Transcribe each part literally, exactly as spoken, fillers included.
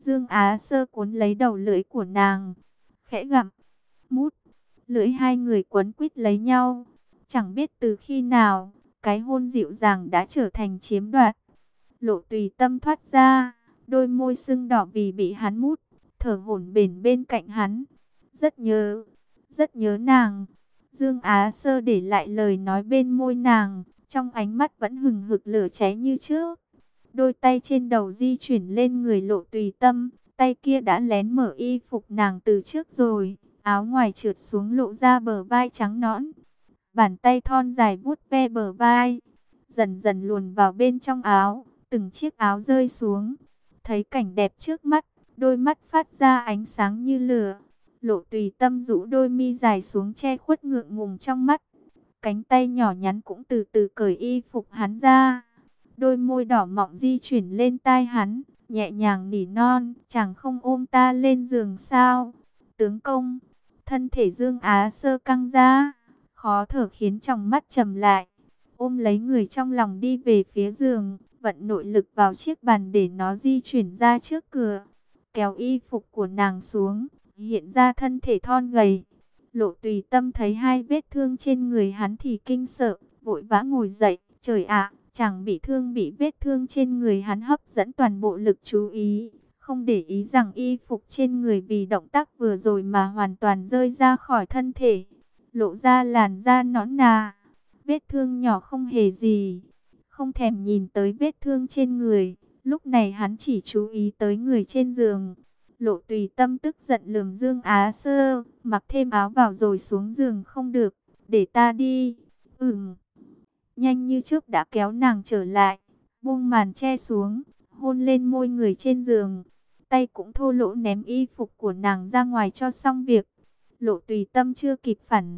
Dương Á Sơ cuốn lấy đầu lưỡi của nàng, khẽ gặm, mút, lưỡi hai người quấn quýt lấy nhau. Chẳng biết từ khi nào, cái hôn dịu dàng đã trở thành chiếm đoạt. Lộ Tùy Tâm thoát ra, đôi môi sưng đỏ vì bị hắn mút, thở hổn hển bên cạnh hắn. Rất nhớ, rất nhớ nàng. Dương Á Sơ để lại lời nói bên môi nàng, trong ánh mắt vẫn hừng hực lửa cháy như trước. Đôi tay trên đầu di chuyển lên người Lộ Tùy Tâm, tay kia đã lén mở y phục nàng từ trước rồi, áo ngoài trượt xuống lộ ra bờ vai trắng nõn. Bàn tay thon dài vuốt ve bờ vai, dần dần luồn vào bên trong áo, từng chiếc áo rơi xuống. Thấy cảnh đẹp trước mắt, đôi mắt phát ra ánh sáng như lửa. Lộ Tùy Tâm rũ đôi mi dài xuống che khuất ngượng ngùng trong mắt. Cánh tay nhỏ nhắn cũng từ từ cởi y phục hắn ra. Đôi môi đỏ mọng di chuyển lên tai hắn, nhẹ nhàng nỉ non, chàng không ôm ta lên giường sao? Tướng công, thân thể Dương Á Sơ căng ra, khó thở khiến tròng mắt trầm lại. Ôm lấy người trong lòng đi về phía giường, vận nội lực vào chiếc bàn để nó di chuyển ra trước cửa. Kéo y phục của nàng xuống, hiện ra thân thể thon gầy. Lộ Tùy Tâm thấy hai vết thương trên người hắn thì kinh sợ, vội vã ngồi dậy. Trời ạ, chàng bị thương bị vết thương trên người hắn hấp dẫn toàn bộ lực chú ý. Không để ý rằng y phục trên người vì động tác vừa rồi mà hoàn toàn rơi ra khỏi thân thể. Lộ ra làn da nõn nà. Vết thương nhỏ không hề gì. Không thèm nhìn tới vết thương trên người. Lúc này hắn chỉ chú ý tới người trên giường. Lộ Tùy Tâm tức giận lườm Dương Á Sơ, mặc thêm áo vào rồi xuống giường. Không được, để ta đi. Ừm. Nhanh như trước đã kéo nàng trở lại, buông màn che xuống, hôn lên môi người trên giường. Tay cũng thô lỗ ném y phục của nàng ra ngoài cho xong việc. Lộ Tùy Tâm chưa kịp phản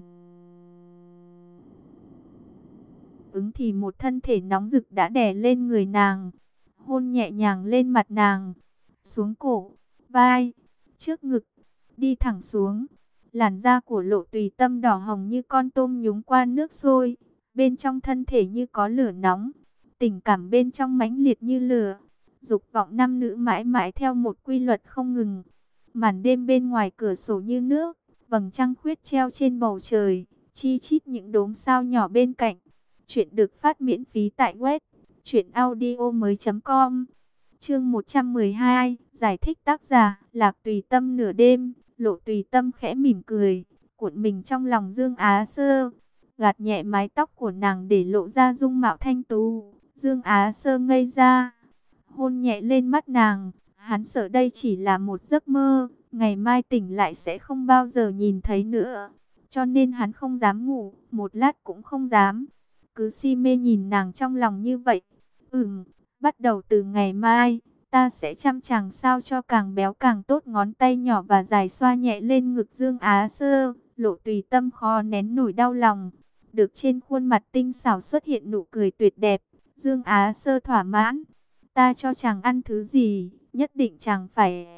ứng thì một thân thể nóng rực đã đè lên người nàng, hôn nhẹ nhàng lên mặt nàng, xuống cổ, vai, trước ngực, đi thẳng xuống. Làn da của Lộ Tùy Tâm đỏ hồng như con tôm nhúng qua nước sôi, bên trong thân thể như có lửa nóng, tình cảm bên trong mãnh liệt như lửa, dục vọng nam nữ mãi mãi theo một quy luật không ngừng. Màn đêm bên ngoài cửa sổ như nước, vầng trăng khuyết treo trên bầu trời, chi chít những đốm sao nhỏ bên cạnh. Chuyện được phát miễn phí tại web truyện audio mới chấm com. Chương một trăm mười hai, giải thích tác giả Lạc Tùy Tâm. Nửa đêm, Lộ Tùy Tâm khẽ mỉm cười, cuộn mình trong lòng Dương Á Sơ, gạt nhẹ mái tóc của nàng để lộ ra dung mạo thanh tú. Dương Á Sơ ngây ra, hôn nhẹ lên mắt nàng. Hắn sợ đây chỉ là một giấc mơ, ngày mai tỉnh lại sẽ không bao giờ nhìn thấy nữa. Cho nên hắn không dám ngủ, một lát cũng không dám. Cứ si mê nhìn nàng trong lòng như vậy. Ừm, bắt đầu từ ngày mai, ta sẽ chăm chàng sao cho càng béo càng tốt. Ngón tay nhỏ và dài xoa nhẹ lên ngực Dương Á Sơ. Lộ Tùy Tâm khó nén nổi đau lòng. Được trên khuôn mặt tinh xảo xuất hiện nụ cười tuyệt đẹp. Dương Á Sơ thỏa mãn. Ta cho chàng ăn thứ gì, nhất định chàng phải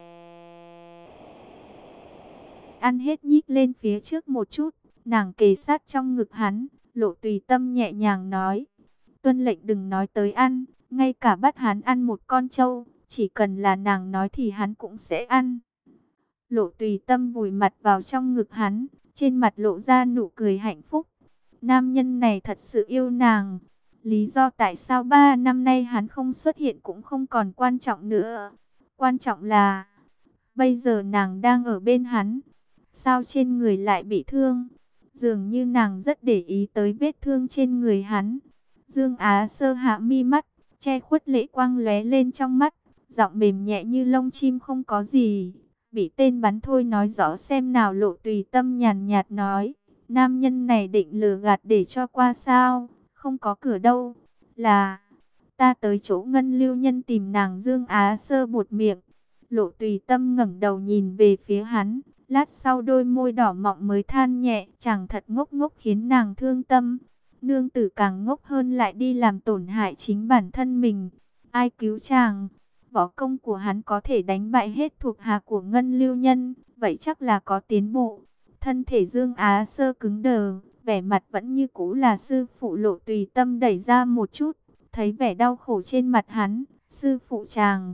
ăn hết. Nhích lên phía trước một chút, nàng kề sát trong ngực hắn. Lộ Tùy Tâm nhẹ nhàng nói, tuân lệnh đừng nói tới ăn, ngay cả bắt hắn ăn một con trâu, chỉ cần là nàng nói thì hắn cũng sẽ ăn. Lộ Tùy Tâm vùi mặt vào trong ngực hắn, trên mặt lộ ra nụ cười hạnh phúc. Nam nhân này thật sự yêu nàng. Lý do tại sao ba năm nay hắn không xuất hiện cũng không còn quan trọng nữa. Quan trọng là bây giờ nàng đang ở bên hắn. Sao trên người lại bị thương? Dường như nàng rất để ý tới vết thương trên người hắn. Dương Á Sơ hạ mi mắt, che khuất lệ quang lóe lên trong mắt, giọng mềm nhẹ như lông chim. Không có gì, bị tên bắn thôi, nói rõ xem nào. Lộ Tùy Tâm nhàn nhạt nói, nam nhân này định lừa gạt để cho qua sao? Không có cửa đâu. Là ta tới chỗ Ngân Lưu Nhân tìm nàng. Dương Á Sơ buột miệng. Lộ Tùy Tâm ngẩng đầu nhìn về phía hắn, lát sau đôi môi đỏ mọng mới than nhẹ, chàng thật ngốc ngốc khiến nàng thương tâm. Nương tử càng ngốc hơn lại đi làm tổn hại chính bản thân mình. Ai cứu chàng? Võ công của hắn có thể đánh bại hết thuộc hạ của Ngân Lưu Nhân, vậy chắc là có tiến bộ. Thân thể Dương Á Sơ cứng đờ, vẻ mặt vẫn như cũ là sư phụ. Lộ Tùy Tâm đẩy ra một chút, thấy vẻ đau khổ trên mặt hắn. Sư phụ chàng,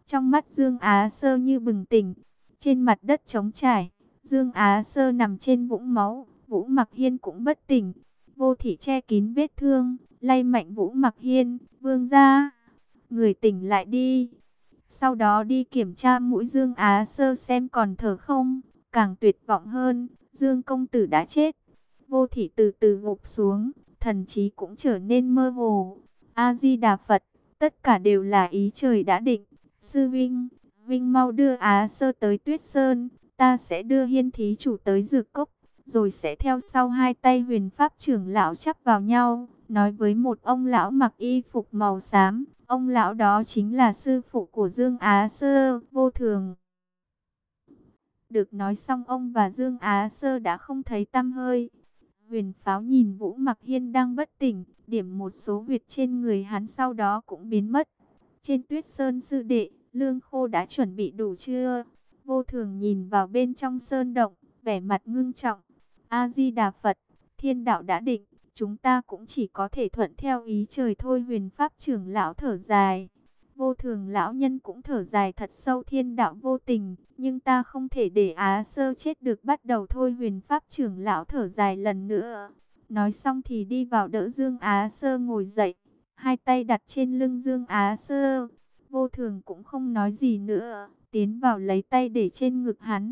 Trong mắt Dương Á Sơ như bừng tỉnh. Trên mặt đất trống trải, Dương Á Sơ nằm trên vũng máu, Vũ Mặc Hiên cũng bất tỉnh. Vô Thị che kín vết thương, lay mạnh Vũ Mặc Hiên, "Vương gia, người tỉnh lại đi." Sau đó đi kiểm tra mũi Dương Á Sơ xem còn thở không. Càng tuyệt vọng hơn, Dương công tử đã chết. Vô Thị từ từ gục xuống, thần trí cũng trở nên mơ hồ. A Di Đà Phật, tất cả đều là ý trời đã định. Sư Vinh, Vinh mau đưa Á Sơ tới Tuyết Sơn, ta sẽ đưa Hiên thí chủ tới Dược Cốc, rồi sẽ theo sau. Hai tay Huyền Pháp trưởng lão chắp vào nhau, nói với một ông lão mặc y phục màu xám. Ông lão đó chính là sư phụ của Dương Á Sơ, Vô Thường. Được nói xong, ông và Dương Á Sơ đã không thấy tăm hơi. Huyền Pháo nhìn Vũ Mặc Hiên đang bất tỉnh, điểm một số huyệt trên người hắn, sau đó cũng biến mất. Trên Tuyết Sơn sư đệ, lương khô đã chuẩn bị đủ chưa? Vô Thường nhìn vào bên trong sơn động, vẻ mặt ngưng trọng. A Di Đà Phật, thiên đạo đã định, chúng ta cũng chỉ có thể thuận theo ý trời thôi. Huyền Pháp trưởng lão thở dài. Vô Thường lão nhân cũng thở dài thật sâu. Thiên đạo vô tình, nhưng ta không thể để Á Sơ chết được. Bắt đầu thôi. Huyền Pháp trưởng lão thở dài lần nữa. Nói xong thì đi vào đỡ Dương Á Sơ ngồi dậy, hai tay đặt trên lưng Dương Á Sơ. Vô Thường cũng không nói gì nữa, tiến vào lấy tay để trên ngực hắn.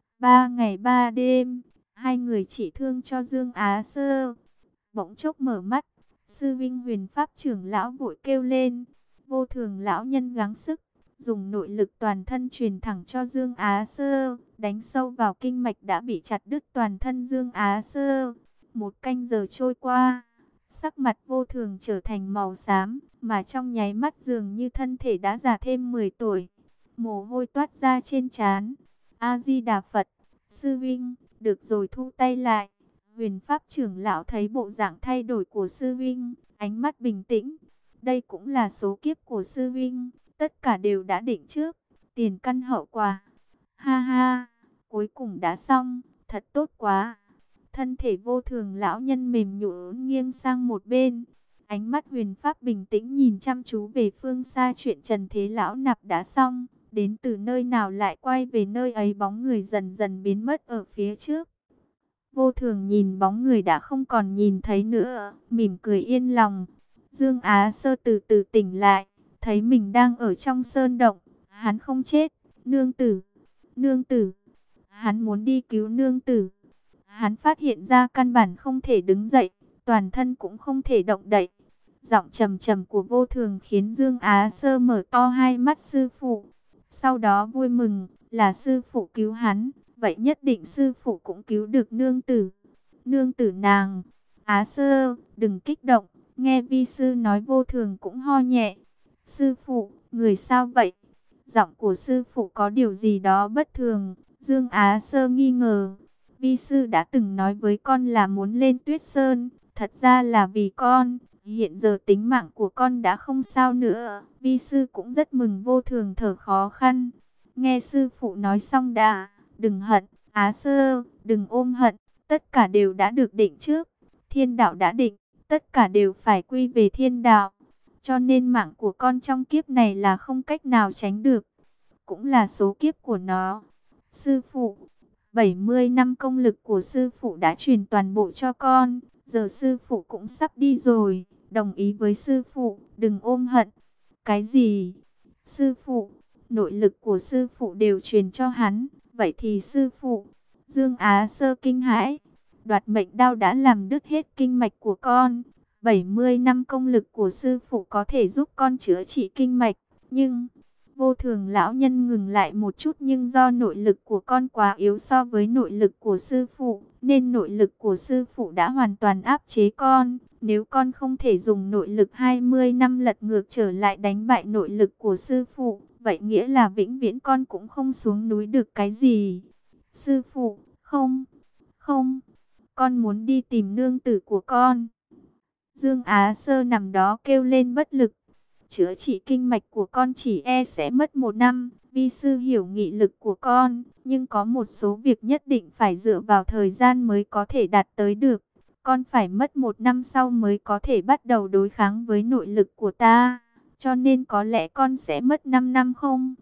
Ba ngày ba đêm, hai người chỉ thương cho Dương Á Sơ. Bỗng chốc mở mắt, sư vinh Huyền Pháp trưởng lão vội kêu lên. Vô Thường lão nhân gắng sức, dùng nội lực toàn thân truyền thẳng cho Dương Á Sơ, đánh sâu vào kinh mạch đã bị chặt đứt toàn thân Dương Á Sơ. Một canh giờ trôi qua, sắc mặt Vô Thường trở thành màu xám, mà trong nháy mắt dường như thân thể đã già thêm mười tuổi. Mồ hôi toát ra trên trán. A Di Đà Phật, sư vinh, được rồi, thu tay lại. Huyền Pháp trưởng lão thấy bộ dạng thay đổi của sư vinh, ánh mắt bình tĩnh. Đây cũng là số kiếp của sư vinh, tất cả đều đã định trước, tiền căn hậu quả. Ha ha, cuối cùng đã xong, thật tốt quá. Thân thể Vô Thường lão nhân mềm nhũn nghiêng sang một bên. Ánh mắt Huyền Pháp bình tĩnh nhìn chăm chú về phương xa. Chuyện Trần Thế Lão Nạp đã xong, đến từ nơi nào lại quay về nơi ấy. Bóng người dần dần biến mất ở phía trước. Vô Thường nhìn bóng người đã không còn nhìn thấy nữa, mỉm cười yên lòng. Dương Á Sơ từ từ tỉnh lại, thấy mình đang ở trong sơn động. Hắn không chết. Nương tử, nương tử. Hắn muốn đi cứu nương tử. Hắn phát hiện ra căn bản không thể đứng dậy, toàn thân cũng không thể động đậy. Giọng trầm trầm của Vô Thường khiến Dương Á Sơ mở to hai mắt. Sư phụ. Sau đó vui mừng, là sư phụ cứu hắn, vậy nhất định sư phụ cũng cứu được nương tử. Nương tử nàng. Á Sơ, đừng kích động, nghe vi sư nói. Vô Thường cũng ho nhẹ. Sư phụ, người sao vậy? Giọng của sư phụ có điều gì đó bất thường. Dương Á Sơ nghi ngờ. Vi sư đã từng nói với con là muốn lên Tuyết Sơn, thật ra là vì con. Hiện giờ tính mạng của con đã không sao nữa, vi sư cũng rất mừng. Vô Thường thở khó khăn. Nghe sư phụ nói xong đã, đừng hận, Á Sơ, đừng ôm hận, tất cả đều đã được định trước. Thiên đạo đã định, tất cả đều phải quy về thiên đạo. Cho nên mạng của con trong kiếp này là không cách nào tránh được, cũng là số kiếp của nó. Sư phụ, bảy mươi năm công lực của sư phụ đã truyền toàn bộ cho con, giờ sư phụ cũng sắp đi rồi, đồng ý với sư phụ, đừng ôm hận. Cái gì? Sư phụ, nội lực của sư phụ đều truyền cho hắn, vậy thì sư phụ... Dương Á Sơ kinh hãi, đoạt mệnh đao đã làm đứt hết kinh mạch của con. bảy mươi năm công lực của sư phụ có thể giúp con chữa trị kinh mạch, nhưng... Vô Thường lão nhân ngừng lại một chút, nhưng do nội lực của con quá yếu so với nội lực của sư phụ, nên nội lực của sư phụ đã hoàn toàn áp chế con. Nếu con không thể dùng nội lực hai mươi năm lật ngược trở lại đánh bại nội lực của sư phụ, vậy nghĩa là vĩnh viễn con cũng không xuống núi được cái gì. Sư phụ, không, không, con muốn đi tìm nương tử của con. Dương Á Sơ nằm đó kêu lên bất lực. Chữa trị kinh mạch của con chỉ e sẽ mất một năm. Vi sư hiểu nghị lực của con, nhưng có một số việc nhất định phải dựa vào thời gian mới có thể đạt tới được. Con phải mất một năm sau mới có thể bắt đầu đối kháng với nội lực của ta. Cho nên có lẽ con sẽ mất năm năm không?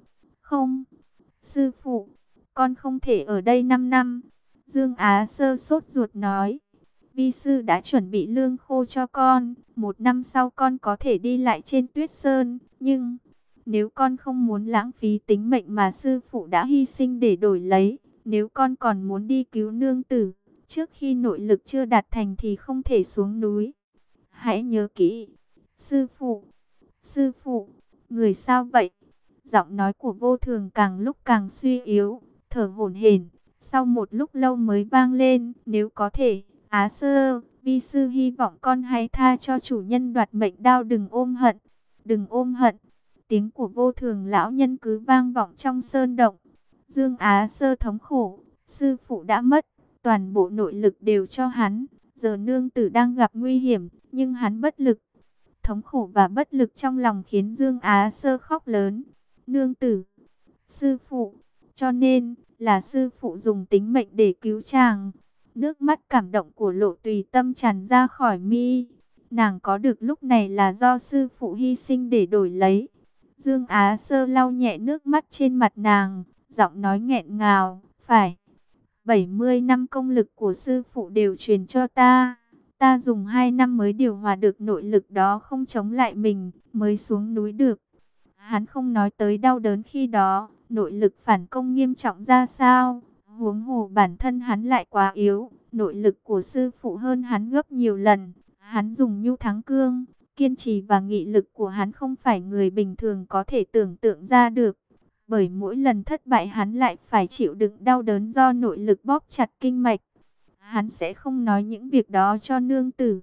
Không, sư phụ, con không thể ở đây năm năm. Dương Á Sơ sốt ruột nói. Vi sư đã chuẩn bị lương khô cho con, một năm sau con có thể đi lại trên Tuyết Sơn, nhưng nếu con không muốn lãng phí tính mệnh mà sư phụ đã hy sinh để đổi lấy, nếu con còn muốn đi cứu nương tử, trước khi nội lực chưa đạt thành thì không thể xuống núi. Hãy nhớ kỹ. Sư phụ, sư phụ, người sao vậy? Giọng nói của Vô Thường càng lúc càng suy yếu, thở hổn hển. Sau một lúc lâu mới vang lên, nếu có thể, Á Sơ, vi sư hy vọng con hãy tha cho chủ nhân đoạt mệnh đao, đừng ôm hận, đừng ôm hận. Tiếng của Vô Thường lão nhân cứ vang vọng trong sơn động. Dương Á Sơ thống khổ, sư phụ đã mất, toàn bộ nội lực đều cho hắn, giờ nương tử đang gặp nguy hiểm, nhưng hắn bất lực. Thống khổ và bất lực trong lòng khiến Dương Á Sơ khóc lớn. Nương tử, sư phụ, cho nên là sư phụ dùng tính mệnh để cứu chàng. Nước mắt cảm động của Lộ Tùy Tâm tràn ra khỏi mi. Nàng có được lúc này là do sư phụ hy sinh để đổi lấy. Dương Á Sơ lau nhẹ nước mắt trên mặt nàng, giọng nói nghẹn ngào, phải. bảy mươi năm công lực của sư phụ đều truyền cho ta. Ta dùng hai năm mới điều hòa được nội lực đó, không chống lại mình, mới xuống núi được. Hắn không nói tới đau đớn khi đó, nội lực phản công nghiêm trọng ra sao. Huống hồ bản thân hắn lại quá yếu, nội lực của sư phụ hơn hắn gấp nhiều lần. Hắn dùng nhu thắng cương, kiên trì và nghị lực của hắn không phải người bình thường có thể tưởng tượng ra được. Bởi mỗi lần thất bại hắn lại phải chịu đựng đau đớn do nội lực bóp chặt kinh mạch. Hắn sẽ không nói những việc đó cho nương tử.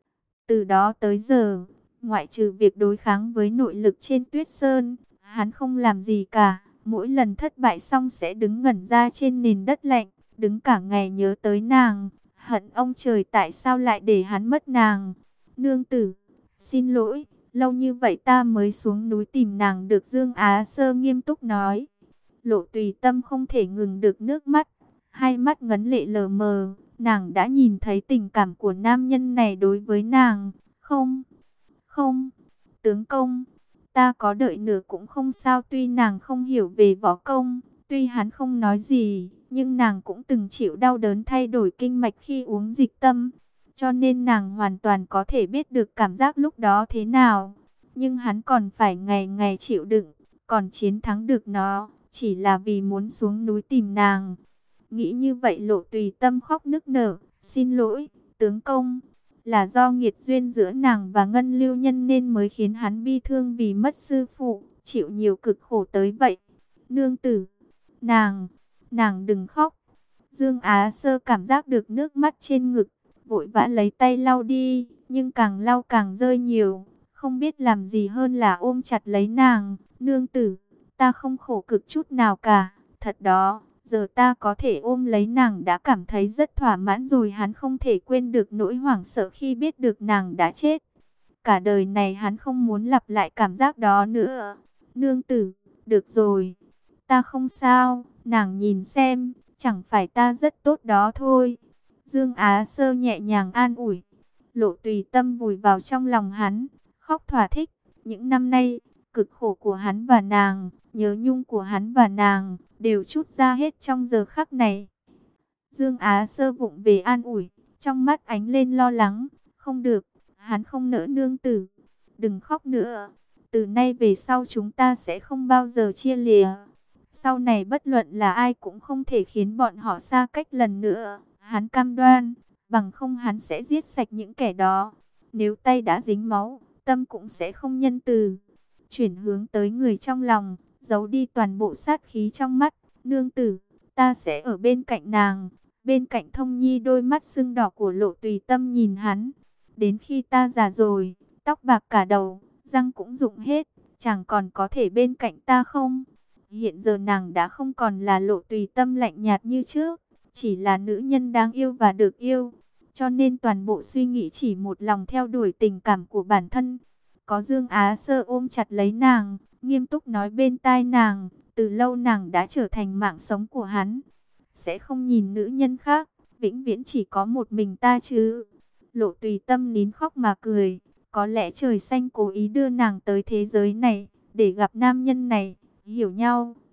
Từ đó tới giờ, ngoại trừ việc đối kháng với nội lực trên Tuyết Sơn, hắn không làm gì cả. Mỗi lần thất bại xong sẽ đứng ngẩn ra trên nền đất lạnh, đứng cả ngày nhớ tới nàng, hận ông trời tại sao lại để hắn mất nàng. Nương tử, xin lỗi, lâu như vậy ta mới xuống núi tìm nàng được. Dương Á Sơ nghiêm túc nói. Lộ Tùy Tâm không thể ngừng được nước mắt, hai mắt ngấn lệ lờ mờ. Nàng đã nhìn thấy tình cảm của nam nhân này đối với nàng. Không, không, tướng công, ta có đợi nửa cũng không sao. Tuy nàng không hiểu về võ công, tuy hắn không nói gì, nhưng nàng cũng từng chịu đau đớn thay đổi kinh mạch khi uống dịch tâm. Cho nên nàng hoàn toàn có thể biết được cảm giác lúc đó thế nào. Nhưng hắn còn phải ngày ngày chịu đựng, còn chiến thắng được nó, chỉ là vì muốn xuống núi tìm nàng. Nghĩ như vậy Lộ Tùy Tâm khóc nức nở. Xin lỗi, tướng công, là do nghiệt duyên giữa nàng và Ngân Lưu Nhân nên mới khiến hắn bi thương vì mất sư phụ, chịu nhiều cực khổ tới vậy. Nương tử, nàng, nàng đừng khóc. Dương Á Sơ cảm giác được nước mắt trên ngực, vội vã lấy tay lau đi, nhưng càng lau càng rơi nhiều, không biết làm gì hơn là ôm chặt lấy nàng. Nương tử, ta không khổ cực chút nào cả, thật đó. Giờ ta có thể ôm lấy nàng đã cảm thấy rất thỏa mãn rồi. Hắn không thể quên được nỗi hoảng sợ khi biết được nàng đã chết. Cả đời này hắn không muốn lặp lại cảm giác đó nữa. Nương tử, được rồi, ta không sao, nàng nhìn xem, chẳng phải ta rất tốt đó thôi. Dương Á Sơ nhẹ nhàng an ủi. Lộ Tùy Tâm vùi vào trong lòng hắn, khóc thỏa thích. Những năm nay, cực khổ của hắn và nàng, nhớ nhung của hắn và nàng, đều trút ra hết trong giờ khắc này. Dương Á Sơ vụng về an ủi, trong mắt ánh lên lo lắng. Không được, hắn không nỡ nương tử. Đừng khóc nữa, từ nay về sau chúng ta sẽ không bao giờ chia lìa. Sau này bất luận là ai cũng không thể khiến bọn họ xa cách lần nữa. Hắn cam đoan, bằng không hắn sẽ giết sạch những kẻ đó. Nếu tay đã dính máu, tâm cũng sẽ không nhân từ. Chuyển hướng tới người trong lòng, giấu đi toàn bộ sát khí trong mắt. Nương tử, ta sẽ ở bên cạnh nàng. Bên cạnh Thông Nhi. Đôi mắt sưng đỏ của Lộ Tùy Tâm nhìn hắn. Đến khi ta già rồi, tóc bạc cả đầu, răng cũng rụng hết, chẳng còn có thể bên cạnh ta không? Hiện giờ nàng đã không còn là Lộ Tùy Tâm lạnh nhạt như trước, chỉ là nữ nhân đáng yêu và được yêu. Cho nên toàn bộ suy nghĩ chỉ một lòng theo đuổi tình cảm của bản thân. Có Dương Á Sơ ôm chặt lấy nàng, nghiêm túc nói bên tai nàng, từ lâu nàng đã trở thành mạng sống của hắn. Sẽ không nhìn nữ nhân khác, vĩnh viễn chỉ có một mình ta chứ. Lộ Tùy Tâm nín khóc mà cười. Có lẽ trời xanh cố ý đưa nàng tới thế giới này, để gặp nam nhân này, hiểu nhau,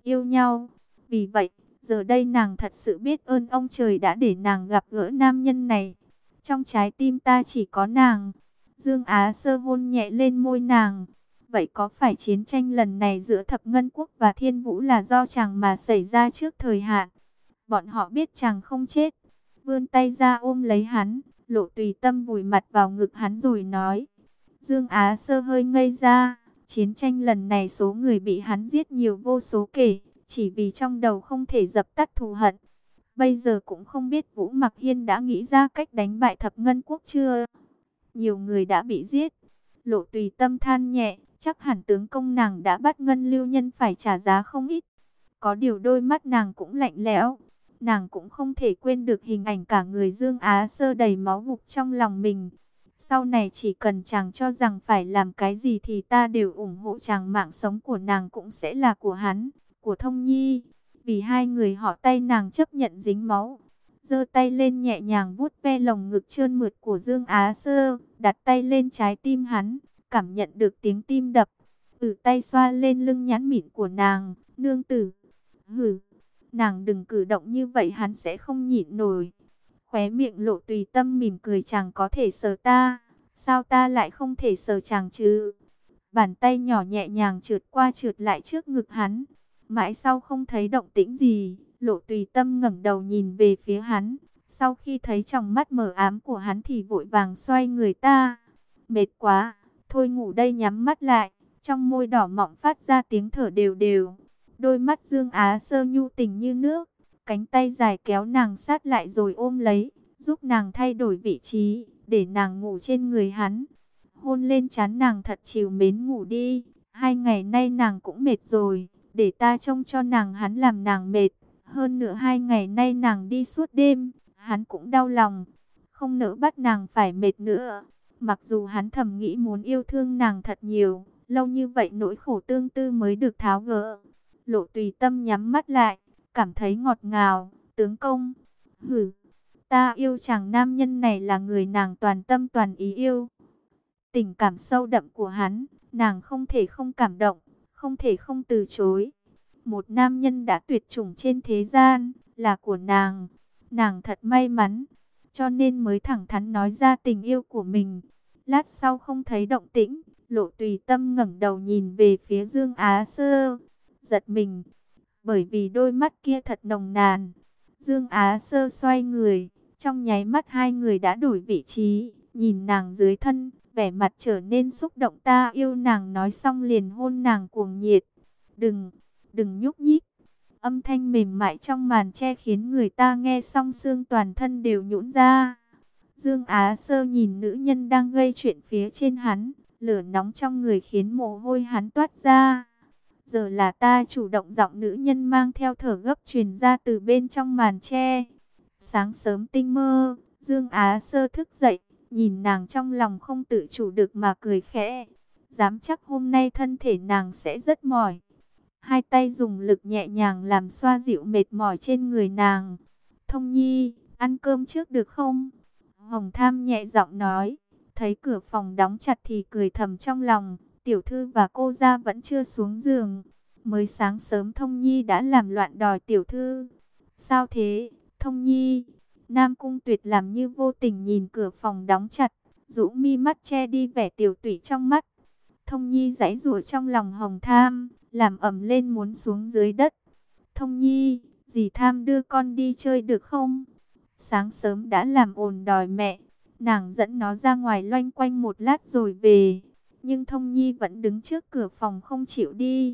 yêu nhau. Vì vậy, giờ đây nàng thật sự biết ơn ông trời đã để nàng gặp gỡ nam nhân này. Trong trái tim ta chỉ có nàng. Dương Á Sơ hôn nhẹ lên môi nàng. Vậy có phải chiến tranh lần này giữa Thập Ngân Quốc và Thiên Vũ là do chàng mà xảy ra trước thời hạn? Bọn họ biết chàng không chết. Vươn tay ra ôm lấy hắn. Lộ Tùy Tâm vùi mặt vào ngực hắn rồi nói. Dương Á Sơ hơi ngây ra. Chiến tranh lần này số người bị hắn giết nhiều vô số kể. Chỉ vì trong đầu không thể dập tắt thù hận. Bây giờ cũng không biết Vũ Mặc Hiên đã nghĩ ra cách đánh bại Thập Ngân Quốc chưa? Nhiều người đã bị giết. Lộ Tùy Tâm than nhẹ. Chắc hẳn tướng công nàng đã bắt Ngân Lưu Nhân phải trả giá không ít. Có điều đôi mắt nàng cũng lạnh lẽo. Nàng cũng không thể quên được hình ảnh cả người Dương Á Sơ đầy máu gục trong lòng mình. Sau này chỉ cần chàng cho rằng phải làm cái gì thì ta đều ủng hộ chàng, mạng sống của nàng cũng sẽ là của hắn, của Thông Nhi. Vì hai người họ tay nàng chấp nhận dính máu. Giơ tay lên nhẹ nhàng vuốt ve lồng ngực trơn mượt của Dương Á Sơ, đặt tay lên trái tim hắn, cảm nhận được tiếng tim đập. Ừ tay xoa lên lưng nhẵn mịn của nàng, nương tử. Hử, nàng đừng cử động như vậy hắn sẽ không nhịn nổi. Khóe miệng Lộ Tùy Tâm mỉm cười, chàng có thể sờ ta, sao ta lại không thể sờ chàng chứ? Bàn tay nhỏ nhẹ nhàng trượt qua trượt lại trước ngực hắn. Mãi sau không thấy động tĩnh gì, Lộ Tùy Tâm ngẩng đầu nhìn về phía hắn. Sau khi thấy trong mắt mờ ám của hắn thì vội vàng xoay người ta. Mệt quá, thôi ngủ đây, nhắm mắt lại. Trong môi đỏ mọng phát ra tiếng thở đều đều. Đôi mắt Dương Á Sơ nhu tình như nước. Cánh tay dài kéo nàng sát lại rồi ôm lấy, giúp nàng thay đổi vị trí, để nàng ngủ trên người hắn. Hôn lên trán nàng thật trìu mến, ngủ đi. Hai ngày nay nàng cũng mệt rồi, để ta trông cho nàng, hắn làm nàng mệt. Hơn nữa hai ngày nay nàng đi suốt đêm, hắn cũng đau lòng, không nỡ bắt nàng phải mệt nữa. Mặc dù hắn thầm nghĩ muốn yêu thương nàng thật nhiều, lâu như vậy nỗi khổ tương tư mới được tháo gỡ. Lộ Tùy Tâm nhắm mắt lại, cảm thấy ngọt ngào. Tướng công, hử, ta yêu chàng nam nhân này là người nàng toàn tâm toàn ý yêu. Tình cảm sâu đậm của hắn, nàng không thể không cảm động, không thể không từ chối. Một nam nhân đã tuyệt chủng trên thế gian, là của nàng. Nàng thật may mắn, cho nên mới thẳng thắn nói ra tình yêu của mình. Lát sau không thấy động tĩnh, Lộ Tùy Tâm ngẩng đầu nhìn về phía Dương Á Sơ, giật mình, bởi vì đôi mắt kia thật nồng nàn. Dương Á Sơ xoay người, trong nháy mắt hai người đã đổi vị trí, nhìn nàng dưới thân, vẻ mặt trở nên xúc động. Ta yêu nàng, nói xong liền hôn nàng cuồng nhiệt. Đừng, đừng nhúc nhích. Âm thanh mềm mại trong màn che khiến người ta nghe xong xương toàn thân đều nhũn ra. Dương Á Sơ nhìn nữ nhân đang gây chuyện phía trên hắn, lửa nóng trong người khiến mồ hôi hắn toát ra. Giờ là ta chủ động, giọng nữ nhân mang theo thở gấp truyền ra từ bên trong màn che. Sáng sớm tinh mơ, Dương Á Sơ thức dậy, nhìn nàng trong lòng không tự chủ được mà cười khẽ. Dám chắc hôm nay thân thể nàng sẽ rất mỏi. Hai tay dùng lực nhẹ nhàng làm xoa dịu mệt mỏi trên người nàng. Thông Nhi, ăn cơm trước được không? Hồng Tham nhẹ giọng nói. Thấy cửa phòng đóng chặt thì cười thầm trong lòng. Tiểu thư và cô gia vẫn chưa xuống giường. Mới sáng sớm Thông Nhi đã làm loạn đòi tiểu thư. Sao thế, Thông Nhi? Nam Cung Tuyệt làm như vô tình nhìn cửa phòng đóng chặt, rũ mi mắt che đi vẻ tiểu tụy trong mắt. Thông Nhi giãy giụa trong lòng Hồng Tham, làm ầm lên muốn xuống dưới đất. Thông Nhi, dì Tham đưa con đi chơi được không? Sáng sớm đã làm ồn đòi mẹ, nàng dẫn nó ra ngoài loanh quanh một lát rồi về. Nhưng Thông Nhi vẫn đứng trước cửa phòng không chịu đi.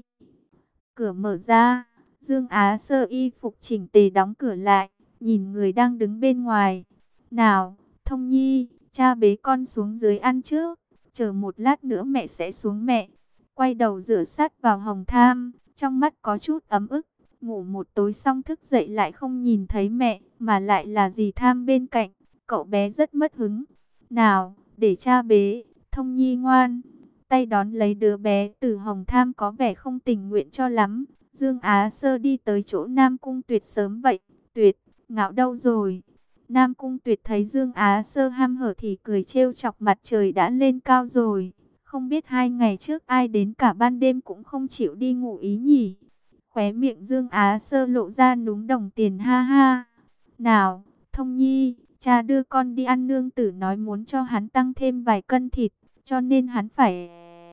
Cửa mở ra, Dương Á Sơ y phục chỉnh tề đóng cửa lại, nhìn người đang đứng bên ngoài. Nào, Thông Nhi, cha bế con xuống dưới ăn trước, chờ một lát nữa mẹ sẽ xuống mẹ. Quay đầu dựa sát vào Hồng Tham, trong mắt có chút ấm ức. Ngủ một tối xong thức dậy lại không nhìn thấy mẹ, mà lại là dì Tham bên cạnh. Cậu bé rất mất hứng. Nào, để cha bế, Thông Nhi ngoan. Tay đón lấy đứa bé từ Hồng Tham có vẻ không tình nguyện cho lắm. Dương Á Sơ đi tới chỗ Nam Cung Tuyệt sớm vậy. Tuyệt, ngạo đâu rồi? Nam Cung Tuyệt thấy Dương Á Sơ ham hở thì cười trêu chọc, mặt trời đã lên cao rồi. Không biết hai ngày trước ai đến cả ban đêm cũng không chịu đi ngủ ý nhỉ? Khóe miệng Dương Á Sơ lộ ra núm đồng tiền, ha ha. Nào, Thông Nhi, cha đưa con đi ăn, nương tử nói muốn cho hắn tăng thêm vài cân thịt, cho nên hắn phải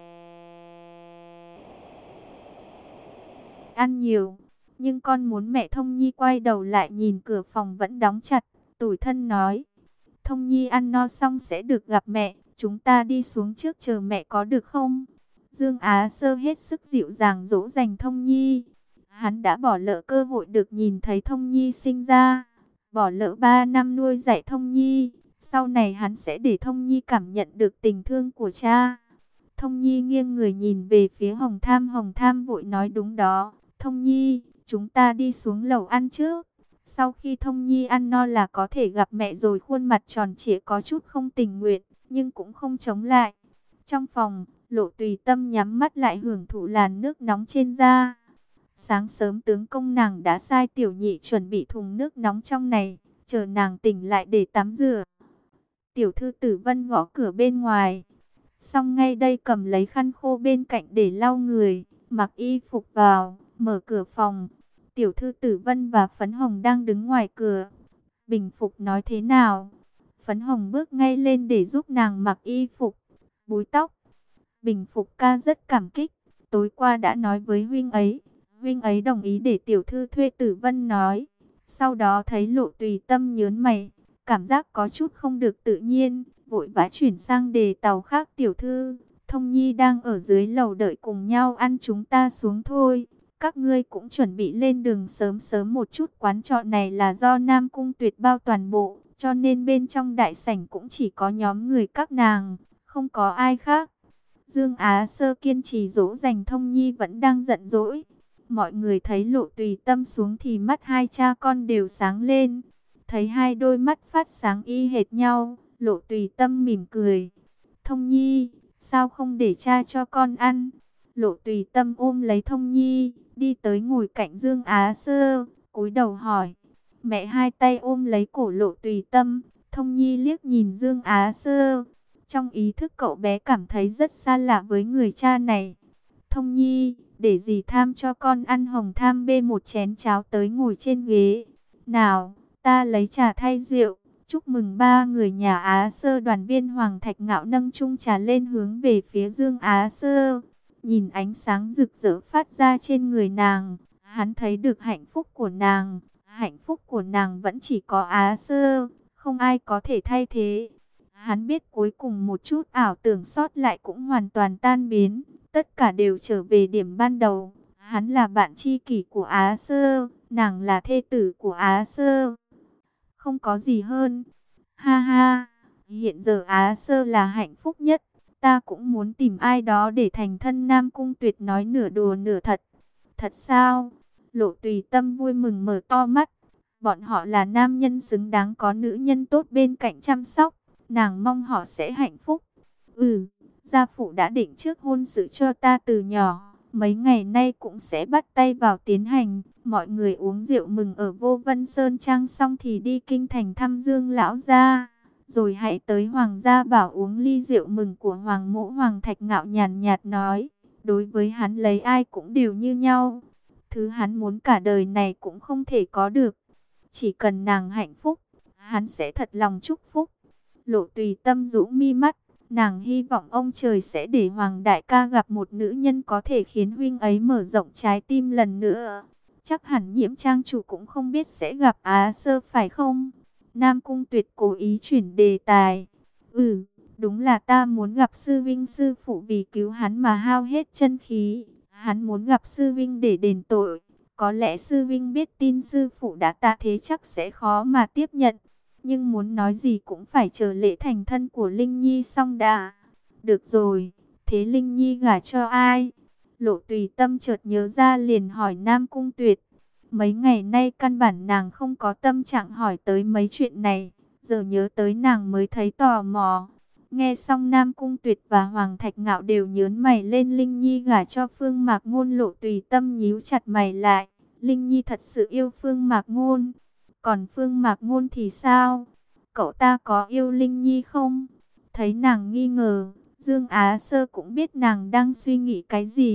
ăn nhiều. Nhưng con muốn mẹ. Thông Nhi quay đầu lại nhìn cửa phòng vẫn đóng chặt, tủi thân nói. Thông Nhi ăn no xong sẽ được gặp mẹ, chúng ta đi xuống trước chờ mẹ có được không? Dương Á Sơ hết sức dịu dàng dỗ dành Thông Nhi. Hắn đã bỏ lỡ cơ hội được nhìn thấy Thông Nhi sinh ra, bỏ lỡ ba năm nuôi dạy Thông Nhi. Sau này hắn sẽ để Thông Nhi cảm nhận được tình thương của cha. Thông Nhi nghiêng người nhìn về phía Hồng Tham. Hồng Tham vội nói đúng đó, Thông Nhi, chúng ta đi xuống lầu ăn trước. Sau khi Thông Nhi ăn no là có thể gặp mẹ rồi. Khuôn mặt tròn trịa có chút không tình nguyện, nhưng cũng không chống lại. Trong phòng, Lộ Tùy Tâm nhắm mắt lại hưởng thụ làn nước nóng trên da. Sáng sớm tướng công nàng đã sai tiểu nhị chuẩn bị thùng nước nóng trong này, chờ nàng tỉnh lại để tắm rửa. Tiểu thư Tử Vân gõ cửa bên ngoài, xong ngay đây cầm lấy khăn khô bên cạnh để lau người, mặc y phục vào, mở cửa phòng. Tiểu thư Tử Vân và Phấn Hồng đang đứng ngoài cửa. Bình Phục nói thế nào? Phấn Hồng bước ngay lên để giúp nàng mặc y phục, búi tóc. Bình Phục ca rất cảm kích, tối qua đã nói với huynh ấy, huynh ấy đồng ý để tiểu thư thuê Tử Vân nói. Sau đó thấy Lộ Tùy Tâm nhớn mày, cảm giác có chút không được tự nhiên, vội vã chuyển sang đề tàu khác. Tiểu thư, Thông Nhi đang ở dưới lầu đợi cùng nhau ăn, chúng ta xuống thôi. Các ngươi cũng chuẩn bị lên đường sớm sớm một chút. Quán trọ này là do Nam Cung Tuyệt bao toàn bộ, cho nên bên trong đại sảnh cũng chỉ có nhóm người các nàng, không có ai khác. Dương Á Sơ kiên trì dỗ dành Thông Nhi vẫn đang giận dỗi. Mọi người thấy Lộ Tùy Tâm xuống thì mắt hai cha con đều sáng lên. Thấy hai đôi mắt phát sáng y hệt nhau, Lộ Tùy Tâm mỉm cười. Thông Nhi, sao không để cha cho con ăn? Lộ Tùy Tâm ôm lấy Thông Nhi, đi tới ngồi cạnh Dương Á Sơ, cúi đầu hỏi. Mẹ hai tay ôm lấy cổ Lộ Tùy Tâm. Thông Nhi liếc nhìn Dương Á Sơ. Trong ý thức cậu bé cảm thấy rất xa lạ với người cha này. Thông Nhi, để dì Tham cho con ăn. Hồng Tham bê một chén cháo tới ngồi trên ghế. Nào, ta lấy trà thay rượu. Chúc mừng ba người nhà Á Sơ. Đoàn viên Hoàng Thạch Ngạo nâng chung trà lên hướng về phía Dương Á Sơ. Nhìn ánh sáng rực rỡ phát ra trên người nàng, hắn thấy được hạnh phúc của nàng. Hạnh phúc của nàng vẫn chỉ có Á Sơ, không ai có thể thay thế. Hắn biết cuối cùng một chút ảo tưởng sót lại cũng hoàn toàn tan biến, tất cả đều trở về điểm ban đầu. Hắn là bạn tri kỷ của Á Sơ, nàng là thê tử của Á Sơ. Không có gì hơn. Ha ha, hiện giờ Á Sơ là hạnh phúc nhất. Ta cũng muốn tìm ai đó để thành thân. Nam Cung Tuyệt nói nửa đùa nửa thật. Thật sao? Lộ Tùy Tâm vui mừng mở to mắt. Bọn họ là nam nhân xứng đáng có nữ nhân tốt bên cạnh chăm sóc. Nàng mong họ sẽ hạnh phúc. Ừ, gia phụ đã định trước hôn sự cho ta từ nhỏ. Mấy ngày nay cũng sẽ bắt tay vào tiến hành. Mọi người uống rượu mừng ở Vô Vân Sơn Trang xong thì đi kinh thành thăm Dương lão gia. Rồi hãy tới Hoàng gia bảo uống ly rượu mừng của Hoàng mỗ. Hoàng Thạch Ngạo nhàn nhạt nói. Đối với hắn lấy ai cũng đều như nhau. Thứ hắn muốn cả đời này cũng không thể có được. Chỉ cần nàng hạnh phúc, hắn sẽ thật lòng chúc phúc. Lộ Tùy Tâm rũ mi mắt. Nàng hy vọng ông trời sẽ để Hoàng đại ca gặp một nữ nhân có thể khiến huynh ấy mở rộng trái tim lần nữa. Chắc hẳn Nhiễm trang chủ cũng không biết sẽ gặp Á Sơ phải không? Nam Cung Tuyệt cố ý chuyển đề tài. Ừ, đúng là ta muốn gặp sư vinh sư phụ, vì cứu hắn mà hao hết chân khí. Hắn muốn gặp sư vinh để đền tội. Có lẽ sư vinh biết tin sư phụ đã tạ thế chắc sẽ khó mà tiếp nhận. Nhưng muốn nói gì cũng phải chờ lễ thành thân của Linh Nhi xong đã. Được rồi, thế Linh Nhi gả cho ai? Lộ Tùy Tâm chợt nhớ ra liền hỏi Nam Cung Tuyệt. Mấy ngày nay căn bản nàng không có tâm trạng hỏi tới mấy chuyện này. Giờ nhớ tới nàng mới thấy tò mò. Nghe xong Nam Cung Tuyệt và Hoàng Thạch Ngạo đều nhớn mày lên. Linh Nhi gả cho Phương Mạc Ngôn. Lộ Tùy Tâm nhíu chặt mày lại. Linh Nhi thật sự yêu Phương Mạc Ngôn. Còn Phương Mạc Ngôn thì sao? Cậu ta có yêu Linh Nhi không? Thấy nàng nghi ngờ, Dương Á Sơ cũng biết nàng đang suy nghĩ cái gì,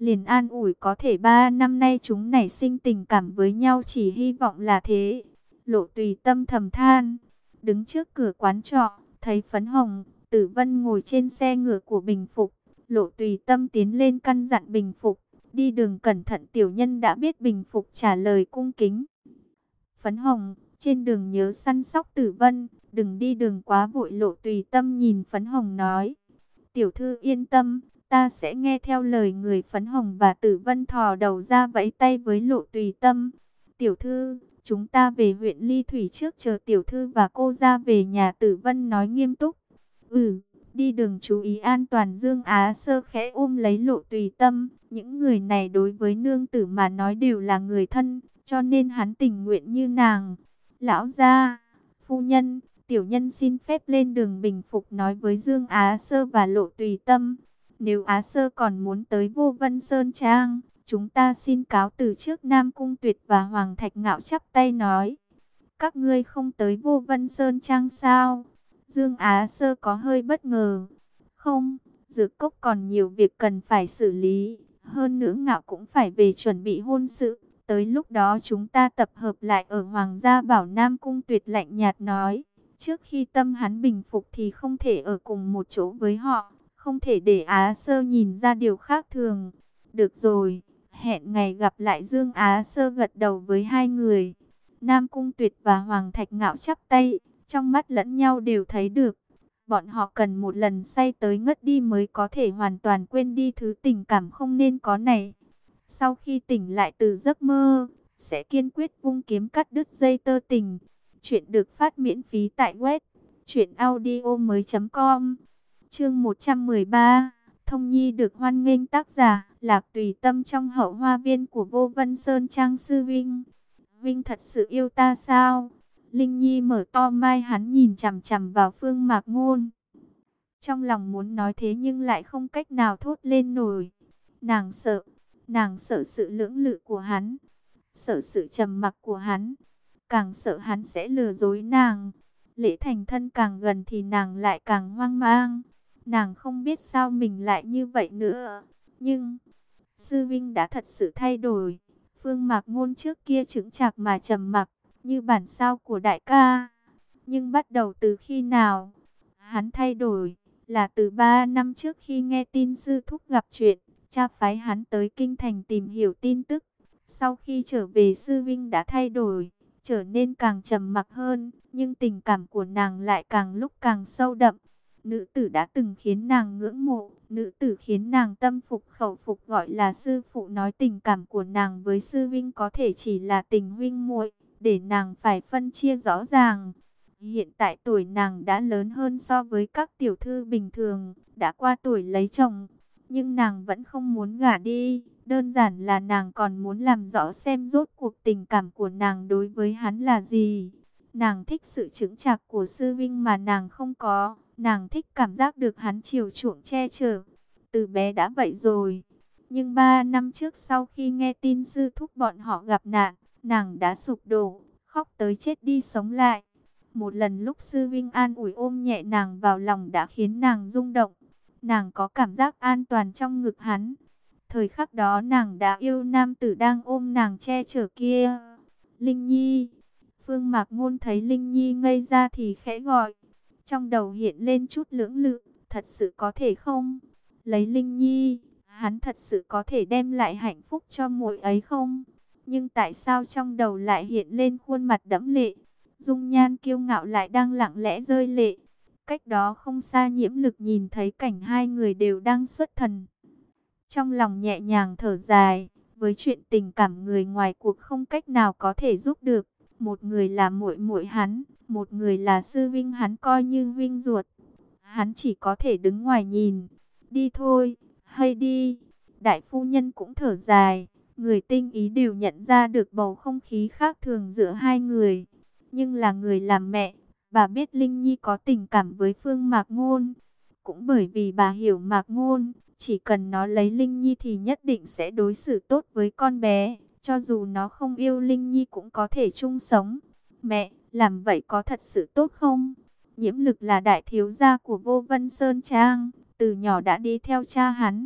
liền an ủi có thể ba năm nay chúng nảy sinh tình cảm với nhau, chỉ hy vọng là thế. Lộ Tùy Tâm thầm than, đứng trước cửa quán trọ, thấy Phấn Hồng, Tử Vân ngồi trên xe ngựa của Bình Phục. Lộ Tùy Tâm tiến lên căn dặn Bình Phục, đi đường cẩn thận. Tiểu nhân đã biết. Bình Phục trả lời cung kính. Phấn Hồng, trên đường nhớ săn sóc Tử Vân, đừng đi đường quá vội. Lộ Tùy Tâm nhìn Phấn Hồng nói, tiểu thư yên tâm, ta sẽ nghe theo lời người. Phấn Hồng và Tử Vân thò đầu ra vẫy tay với Lộ Tùy Tâm. Tiểu thư, chúng ta về huyện Ly Thủy trước, chờ tiểu thư và cô ra về nhà. Tử Vân nói nghiêm túc. Ừ, đi đường chú ý an toàn. Dương Á Sơ khẽ ôm lấy Lộ Tùy Tâm. Những người này đối với nương tử mà nói đều là người thân, cho nên hắn tình nguyện như nàng. Lão gia, phu nhân, tiểu nhân xin phép lên đường. Bình Phục nói với Dương Á Sơ và Lộ Tùy Tâm. Nếu Á Sơ còn muốn tới Vô Vân Sơn Trang, chúng ta xin cáo từ trước. Nam Cung Tuyệt và Hoàng Thạch Ngạo chắp tay nói, các ngươi không tới Vô Vân Sơn Trang sao? Dương Á Sơ có hơi bất ngờ. Không, Dược Cốc còn nhiều việc cần phải xử lý, hơn nữa Ngạo cũng phải về chuẩn bị hôn sự. Tới lúc đó chúng ta tập hợp lại ở Hoàng gia Bảo. Nam Cung Tuyệt lạnh nhạt nói, trước khi tâm hắn bình phục thì không thể ở cùng một chỗ với họ, không thể để Á Sơ nhìn ra điều khác thường. Được rồi, hẹn ngày gặp lại. Dương Á Sơ gật đầu với hai người. Nam Cung Tuyệt và Hoàng Thạch Ngạo chắp tay, trong mắt lẫn nhau đều thấy được. Bọn họ cần một lần say tới ngất đi mới có thể hoàn toàn quên đi thứ tình cảm không nên có này. Sau khi tỉnh lại từ giấc mơ, sẽ kiên quyết vung kiếm cắt đứt dây tơ tình. Chuyện được phát miễn phí tại web truyện audio mới chấm com. Chương một trăm mười ba, Thông Nhi được hoan nghênh. Tác giả Lạc Tùy Tâm. Trong hậu hoa viên của Vô Vân Sơn Trang. Sư Vinh, Vinh thật sự yêu ta sao? Linh Nhi mở to mai hắn nhìn chằm chằm vào Phương Mạc Ngôn. Trong lòng muốn nói thế nhưng lại không cách nào thốt lên nổi. Nàng sợ, nàng sợ sự lưỡng lự của hắn, sợ sự trầm mặc của hắn, càng sợ hắn sẽ lừa dối nàng. Lễ thành thân càng gần thì nàng lại càng hoang mang. Nàng không biết sao mình lại như vậy nữa. Nhưng Sư Vinh đã thật sự thay đổi. Phương Mạc Ngôn trước kia chững chạc mà trầm mặc, như bản sao của đại ca. Nhưng bắt đầu từ khi nào hắn thay đổi? Là từ ba năm trước khi nghe tin sư thúc gặp chuyện, cha phái hắn tới kinh thành tìm hiểu tin tức. Sau khi trở về, Sư Vinh đã thay đổi, trở nên càng trầm mặc hơn, nhưng tình cảm của nàng lại càng lúc càng sâu đậm. Nữ tử đã từng khiến nàng ngưỡng mộ, nữ tử khiến nàng tâm phục khẩu phục gọi là sư phụ, nói tình cảm của nàng với Sư Vinh có thể chỉ là tình huynh muội, để nàng phải phân chia rõ ràng. Hiện tại tuổi nàng đã lớn hơn so với các tiểu thư bình thường, đã qua tuổi lấy chồng, nhưng nàng vẫn không muốn gả đi. Đơn giản là nàng còn muốn làm rõ xem rốt cuộc tình cảm của nàng đối với hắn là gì. Nàng thích sự chững chạc của Sư Vinh mà nàng không có. Nàng thích cảm giác được hắn chiều chuộng che chở. Từ bé đã vậy rồi. Nhưng ba năm trước sau khi nghe tin sư thúc bọn họ gặp nạn, nàng đã sụp đổ, khóc tới chết đi sống lại. Một lần lúc Sư Vinh an ủi ôm nhẹ nàng vào lòng đã khiến nàng rung động. Nàng có cảm giác an toàn trong ngực hắn. Thời khắc đó nàng đã yêu nam tử đang ôm nàng che chở kia. Linh Nhi. Phương Mạc Ngôn thấy Linh Nhi ngây ra thì khẽ gọi. Trong đầu hiện lên chút lưỡng lự. Thật sự có thể không? Lấy Linh Nhi, hắn thật sự có thể đem lại hạnh phúc cho muội ấy không? Nhưng tại sao trong đầu lại hiện lên khuôn mặt đẫm lệ? Dung nhan kiêu ngạo lại đang lặng lẽ rơi lệ. Cách đó không xa Nhiễm Lực nhìn thấy cảnh hai người đều đang xuất thần. Trong lòng nhẹ nhàng thở dài, với chuyện tình cảm người ngoài cuộc không cách nào có thể giúp được. Một người là muội muội hắn, một người là Sư Vinh hắn coi như huynh ruột. Hắn chỉ có thể đứng ngoài nhìn. Đi thôi, hay đi. Đại phu nhân cũng thở dài. Người tinh ý đều nhận ra được bầu không khí khác thường giữa hai người. Nhưng là người làm mẹ, bà biết Linh Nhi có tình cảm với Phương Mạc Ngôn. Cũng bởi vì bà hiểu Mạc Ngôn, chỉ cần nó lấy Linh Nhi thì nhất định sẽ đối xử tốt với con bé. Cho dù nó không yêu Linh Nhi cũng có thể chung sống. Mẹ, làm vậy có thật sự tốt không? Nhiễm Lực là đại thiếu gia của Vô Vân Sơn Trang, từ nhỏ đã đi theo cha hắn.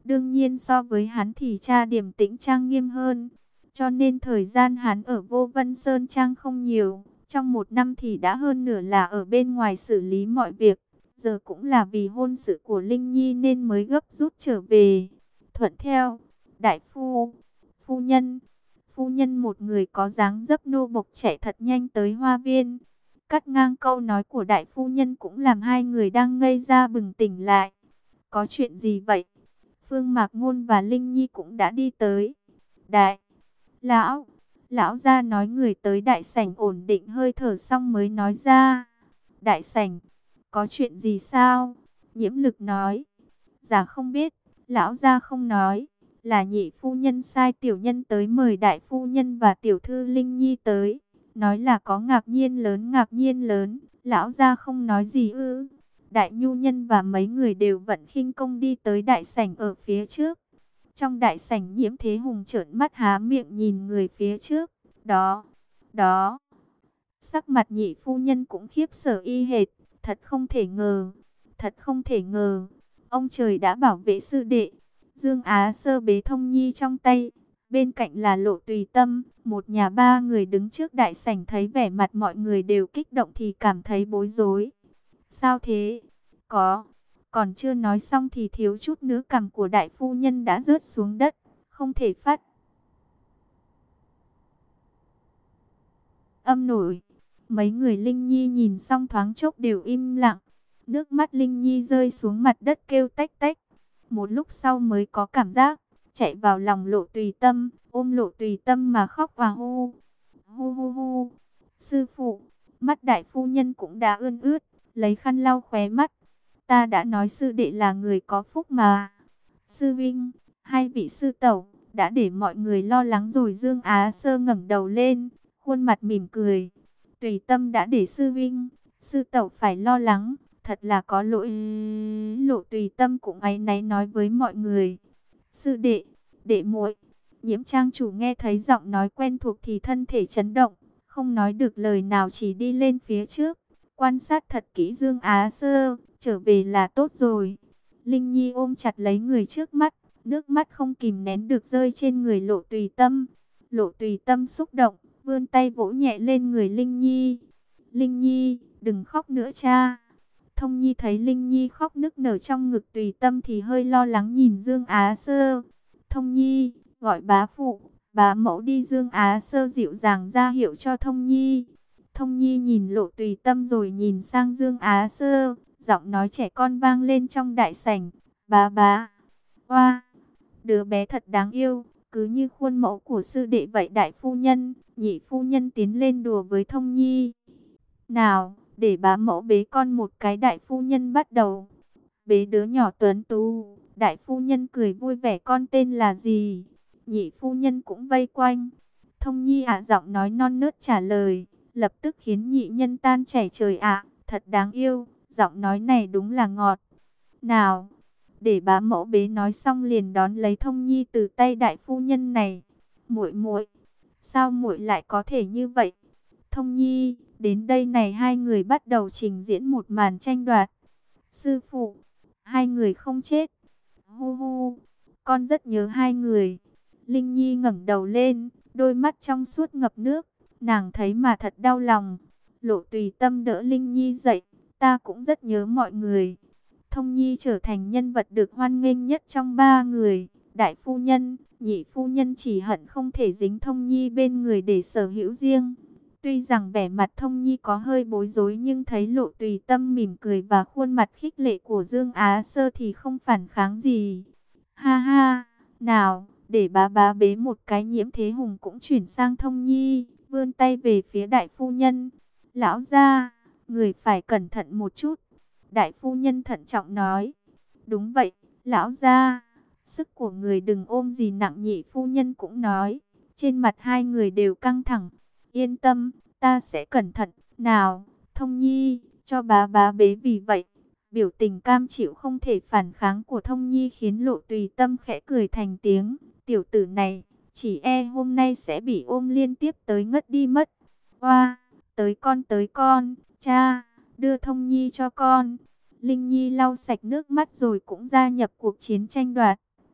Đương nhiên so với hắn thì cha điềm tĩnh trang nghiêm hơn. Cho nên thời gian hắn ở Vô Vân Sơn Trang không nhiều. Trong một năm thì đã hơn nửa là ở bên ngoài xử lý mọi việc. Giờ cũng là vì hôn sự của Linh Nhi nên mới gấp rút trở về. Thuận theo, đại phu, phu nhân, phu nhân một người có dáng dấp nô bộc chạy thật nhanh tới hoa viên. Cắt ngang câu nói của đại phu nhân cũng làm hai người đang ngây ra bừng tỉnh lại. Có chuyện gì vậy? Phương Mạc Ngôn và Linh Nhi cũng đã đi tới. Đại, lão, lão gia nói người tới đại sảnh ổn định hơi thở xong mới nói ra. Đại sảnh, có chuyện gì sao? Nhiễm Lực nói. Dạ không biết, lão gia không nói. Là nhị phu nhân sai tiểu nhân tới mời đại phu nhân và tiểu thư Linh Nhi tới. Nói là có ngạc nhiên lớn ngạc nhiên lớn. Lão gia không nói gì ư? Đại nhu nhân và mấy người đều vận khinh công đi tới đại sảnh ở phía trước. Trong đại sảnh Nhiễm Thế Hùng trợn mắt há miệng nhìn người phía trước. Đó, đó. Sắc mặt nhị phu nhân cũng khiếp sợ y hệt. Thật không thể ngờ, thật không thể ngờ. Ông trời đã bảo vệ sư đệ. Dương Á Sơ bế Thông Nhi trong tay. Bên cạnh là Lộ Tùy Tâm. Một nhà ba người đứng trước đại sảnh thấy vẻ mặt mọi người đều kích động thì cảm thấy bối rối. Sao thế? Có, còn chưa nói xong thì thiếu chút nữa cằm của đại phu nhân đã rớt xuống đất, không thể phát âm nổi. Mấy người Linh Nhi nhìn xong thoáng chốc đều im lặng. Nước mắt Linh Nhi rơi xuống mặt đất kêu tách tách. Một lúc sau mới có cảm giác, chạy vào lòng Lộ Tùy Tâm, ôm Lộ Tùy Tâm mà khóc và hu. Hu hu hu. Sư phụ, mắt đại phu nhân cũng đã ươn ướt, lấy khăn lau khóe mắt. Ta đã nói sư đệ là người có phúc mà. Sư Vinh, hai vị sư tẩu, đã để mọi người lo lắng rồi. Dương Á Sơ ngẩng đầu lên, khuôn mặt mỉm cười. Tùy Tâm đã để sư Vinh, sư tẩu phải lo lắng, thật là có lỗi. Lộ Tùy Tâm cũng áy náy nói với mọi người. Sư đệ, đệ muội. Nhiễm Trang chủ nghe thấy giọng nói quen thuộc thì thân thể chấn động, không nói được lời nào chỉ đi lên phía trước, quan sát thật kỹ Dương Á Sơ. Trở về là tốt rồi. Linh Nhi ôm chặt lấy người trước mắt, nước mắt không kìm nén được rơi trên người Lộ Tùy Tâm. Lộ Tùy Tâm xúc động, vươn tay vỗ nhẹ lên người Linh Nhi. Linh Nhi, đừng khóc nữa cha. Thông Nhi thấy Linh Nhi khóc nức nở trong ngực Tùy Tâm thì hơi lo lắng nhìn Dương Á Sơ. Thông Nhi, gọi bá phụ, bá mẫu đi. Dương Á Sơ dịu dàng ra hiệu cho Thông Nhi. Thông Nhi nhìn Lộ Tùy Tâm rồi nhìn sang Dương Á Sơ. Giọng nói trẻ con vang lên trong đại sảnh. Bá bá. Oa. Đứa bé thật đáng yêu. Cứ như khuôn mẫu của sư đệ vậy. Đại phu nhân, nhị phu nhân tiến lên đùa với Thông Nhi. Nào, để bá mẫu bế con một cái. Đại phu nhân bắt đầu. Bế đứa nhỏ tuấn tú. Đại phu nhân cười vui vẻ. Con tên là gì? Nhị phu nhân cũng vây quanh. Thông Nhi ạ, giọng nói non nớt trả lời. Lập tức khiến nhị nhân tan chảy trời ạ. Thật đáng yêu. Giọng nói này đúng là ngọt. Nào, để bá mẫu bế nói xong liền đón lấy Thông Nhi từ tay đại phu nhân này. Muội muội, sao muội lại có thể như vậy? Thông Nhi, đến đây này. Hai người bắt đầu trình diễn một màn tranh đoạt. Sư phụ, hai người không chết. Hu hu, con rất nhớ hai người. Linh Nhi ngẩng đầu lên, đôi mắt trong suốt ngập nước. Nàng thấy mà thật đau lòng. Lộ Tùy Tâm đỡ Linh Nhi dậy. Ta cũng rất nhớ mọi người. Thông Nhi trở thành nhân vật được hoan nghênh nhất trong ba người. Đại phu nhân, nhị phu nhân chỉ hận không thể dính Thông Nhi bên người để sở hữu riêng. Tuy rằng vẻ mặt Thông Nhi có hơi bối rối nhưng thấy Lộ Tùy Tâm mỉm cười và khuôn mặt khích lệ của Dương Á Sơ thì không phản kháng gì. Ha ha, nào, để bá bá bế một cái. Nhiễm Thế Hùng cũng chuyển sang Thông Nhi, vươn tay về phía đại phu nhân. Lão gia, người phải cẩn thận một chút. Đại phu nhân thận trọng nói. Đúng vậy, lão gia. Sức của người đừng ôm gì nặng. Nhị phu nhân cũng nói. Trên mặt hai người đều căng thẳng. Yên tâm, ta sẽ cẩn thận. Nào, Thông Nhi, cho bá bá bế. Vì vậy, biểu tình cam chịu không thể phản kháng của Thông Nhi khiến Lộ Tùy Tâm khẽ cười thành tiếng. Tiểu tử này, chỉ e hôm nay sẽ bị ôm liên tiếp tới ngất đi mất. Oa, tới con tới con, cha, đưa Thông Nhi cho con. Linh Nhi lau sạch nước mắt rồi cũng gia nhập cuộc chiến tranh đoạt.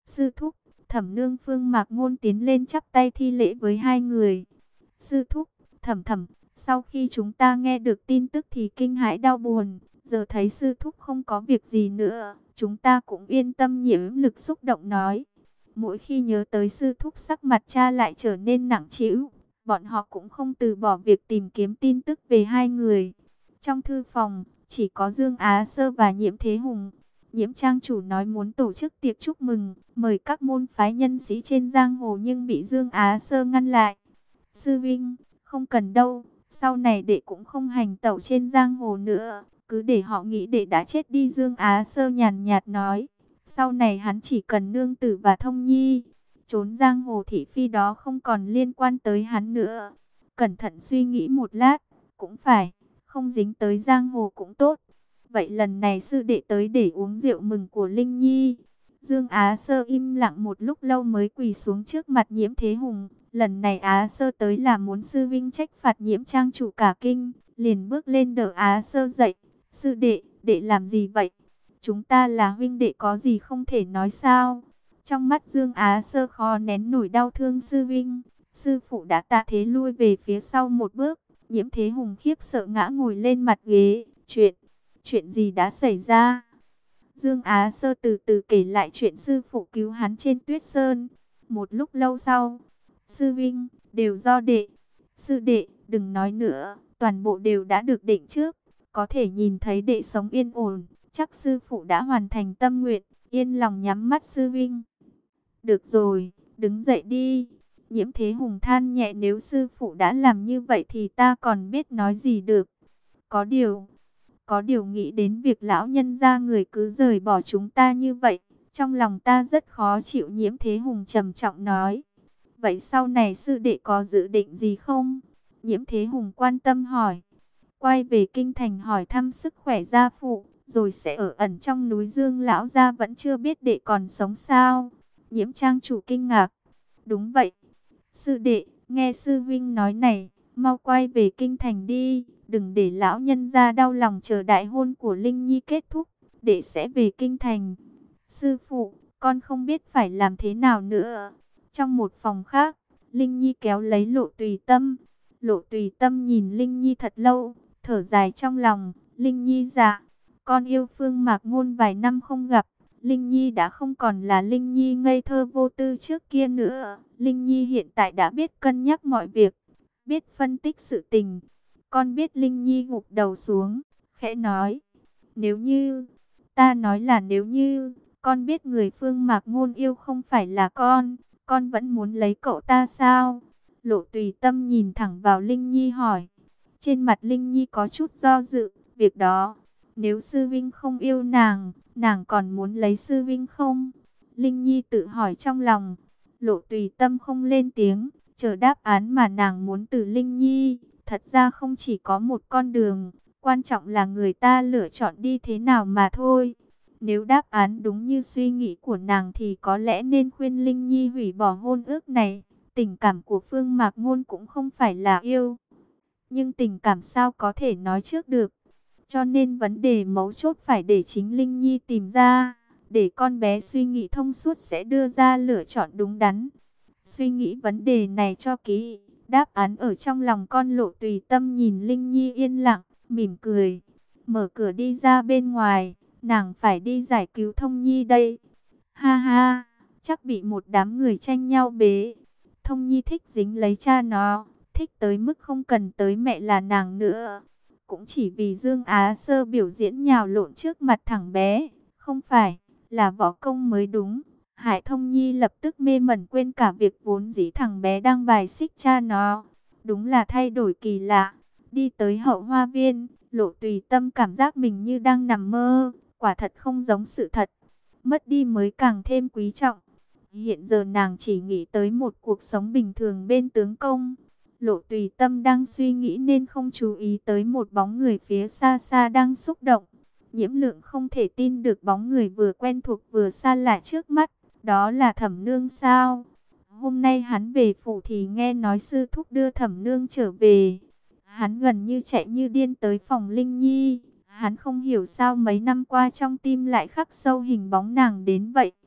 Sư thúc, Thẩm Nương Phương Mạc Ngôn tiến lên chắp tay thi lễ với hai người. Sư thúc, Thẩm Thẩm, sau khi chúng ta nghe được tin tức thì kinh hãi đau buồn, giờ thấy sư thúc không có việc gì nữa, chúng ta cũng yên tâm. Nhiễm Lực xúc động nói. Mỗi khi nhớ tới sư thúc, sắc mặt cha lại trở nên nặng trĩu. Bọn họ cũng không từ bỏ việc tìm kiếm tin tức về hai người. Trong thư phòng, chỉ có Dương Á Sơ và Nhiễm Thế Hùng. Nhiễm trang chủ nói muốn tổ chức tiệc chúc mừng, mời các môn phái nhân sĩ trên giang hồ, nhưng bị Dương Á Sơ ngăn lại. Sư Vinh, không cần đâu, sau này đệ cũng không hành tẩu trên giang hồ nữa, cứ để họ nghĩ đệ đã chết đi. Dương Á Sơ nhàn nhạt nói, sau này hắn chỉ cần nương tử và Thông Nhi, trốn giang hồ thị phi đó không còn liên quan tới hắn nữa. Cẩn thận suy nghĩ một lát, cũng phải, không dính tới giang hồ cũng tốt. Vậy lần này sư đệ tới để uống rượu mừng của Linh Nhi. Dương Á Sơ im lặng một lúc lâu mới quỳ xuống trước mặt Nhiễm Thế Hùng. Lần này Á Sơ tới là muốn sư vinh trách phạt Nhiễm trang chủ cả kinh, liền bước lên đỡ Á Sơ dậy. Sư đệ, đệ làm gì vậy? Chúng ta là huynh đệ có gì không thể nói sao? Trong mắt Dương Á Sơ khó nén nổi đau thương sư vinh. Sư phụ đã tạ thế lui về phía sau một bước. Nhiễm Thế Hùng khiếp sợ ngã ngồi lên mặt ghế. Chuyện, chuyện gì đã xảy ra? Dương Á Sơ từ từ kể lại chuyện sư phụ cứu hắn trên Tuyết Sơn. Một lúc lâu sau, sư vinh, đều do đệ. Sư đệ, đừng nói nữa, toàn bộ đều đã được định trước. Có thể nhìn thấy đệ sống yên ổn, chắc sư phụ đã hoàn thành tâm nguyện. Yên lòng nhắm mắt sư vinh. Được rồi, đứng dậy đi. Nhiễm Thế Hùng than nhẹ, nếu sư phụ đã làm như vậy thì ta còn biết nói gì được. Có điều... Có điều nghĩ đến việc lão nhân gia người cứ rời bỏ chúng ta như vậy, trong lòng ta rất khó chịu. Nhiễm Thế Hùng trầm trọng nói. Vậy sau này sư đệ có dự định gì không? Nhiễm Thế Hùng quan tâm hỏi. Quay về kinh thành hỏi thăm sức khỏe gia phụ, rồi sẽ ở ẩn trong núi. Dương lão gia vẫn chưa biết đệ còn sống sao? Nhiễm trang chủ kinh ngạc. Đúng vậy. Sư đệ, nghe sư vinh nói này, mau quay về kinh thành đi. Đừng để lão nhân gia đau lòng chờ đại hôn của Linh Nhi kết thúc, đệ sẽ về kinh thành. Sư phụ, con không biết phải làm thế nào nữa. Trong một phòng khác, Linh Nhi kéo lấy Lộ Tùy Tâm. Lộ Tùy Tâm nhìn Linh Nhi thật lâu, thở dài trong lòng. Linh Nhi dạ, con yêu Phương Mạc Ngôn vài năm không gặp. Linh Nhi đã không còn là Linh Nhi ngây thơ vô tư trước kia nữa. Linh Nhi hiện tại đã biết cân nhắc mọi việc, biết phân tích sự tình. Con biết. Linh Nhi gục đầu xuống, khẽ nói. Nếu như, ta nói là nếu như, con biết người Phương Mạc Ngôn yêu không phải là con, con vẫn muốn lấy cậu ta sao? Lộ Tùy Tâm nhìn thẳng vào Linh Nhi hỏi. Trên mặt Linh Nhi có chút do dự, việc đó, nếu sư vinh không yêu nàng, nàng còn muốn lấy sư vinh không? Linh Nhi tự hỏi trong lòng. Lộ Tùy Tâm không lên tiếng, chờ đáp án mà nàng muốn từ Linh Nhi. Thật ra không chỉ có một con đường, quan trọng là người ta lựa chọn đi thế nào mà thôi. Nếu đáp án đúng như suy nghĩ của nàng thì có lẽ nên khuyên Linh Nhi hủy bỏ hôn ước này. Tình cảm của Phương Mạc Ngôn cũng không phải là yêu, nhưng tình cảm sao có thể nói trước được. Cho nên vấn đề mấu chốt phải để chính Linh Nhi tìm ra, để con bé suy nghĩ thông suốt sẽ đưa ra lựa chọn đúng đắn. Suy nghĩ vấn đề này cho kỹ, đáp án ở trong lòng con. Lộ Tùy Tâm nhìn Linh Nhi yên lặng, mỉm cười, mở cửa đi ra bên ngoài. Nàng phải đi giải cứu Thông Nhi đây. Ha ha, chắc bị một đám người tranh nhau bế. Thông Nhi thích dính lấy cha nó, thích tới mức không cần tới mẹ là nàng nữa. Cũng chỉ vì Dương Á Sơ biểu diễn nhào lộn trước mặt thằng bé, không phải là võ công mới đúng. Hải Thông Nhi lập tức mê mẩn, quên cả việc vốn dĩ thằng bé đang bài xích cha nó. Đúng là thay đổi kỳ lạ. Đi tới hậu hoa viên, Lộ Tùy Tâm cảm giác mình như đang nằm mơ, quả thật không giống sự thật. Mất đi mới càng thêm quý trọng. Hiện giờ nàng chỉ nghĩ tới một cuộc sống bình thường bên tướng công. Lộ Tùy Tâm đang suy nghĩ nên không chú ý tới một bóng người phía xa xa đang xúc động. Nhiễm Lượng không thể tin được bóng người vừa quen thuộc vừa xa lạ trước mắt. Đó là Thẩm Nương sao? Hôm nay hắn về phủ thì nghe nói sư thúc đưa Thẩm Nương trở về. Hắn gần như chạy như điên tới phòng Linh Nhi. Hắn không hiểu sao mấy năm qua trong tim lại khắc sâu hình bóng nàng đến vậy.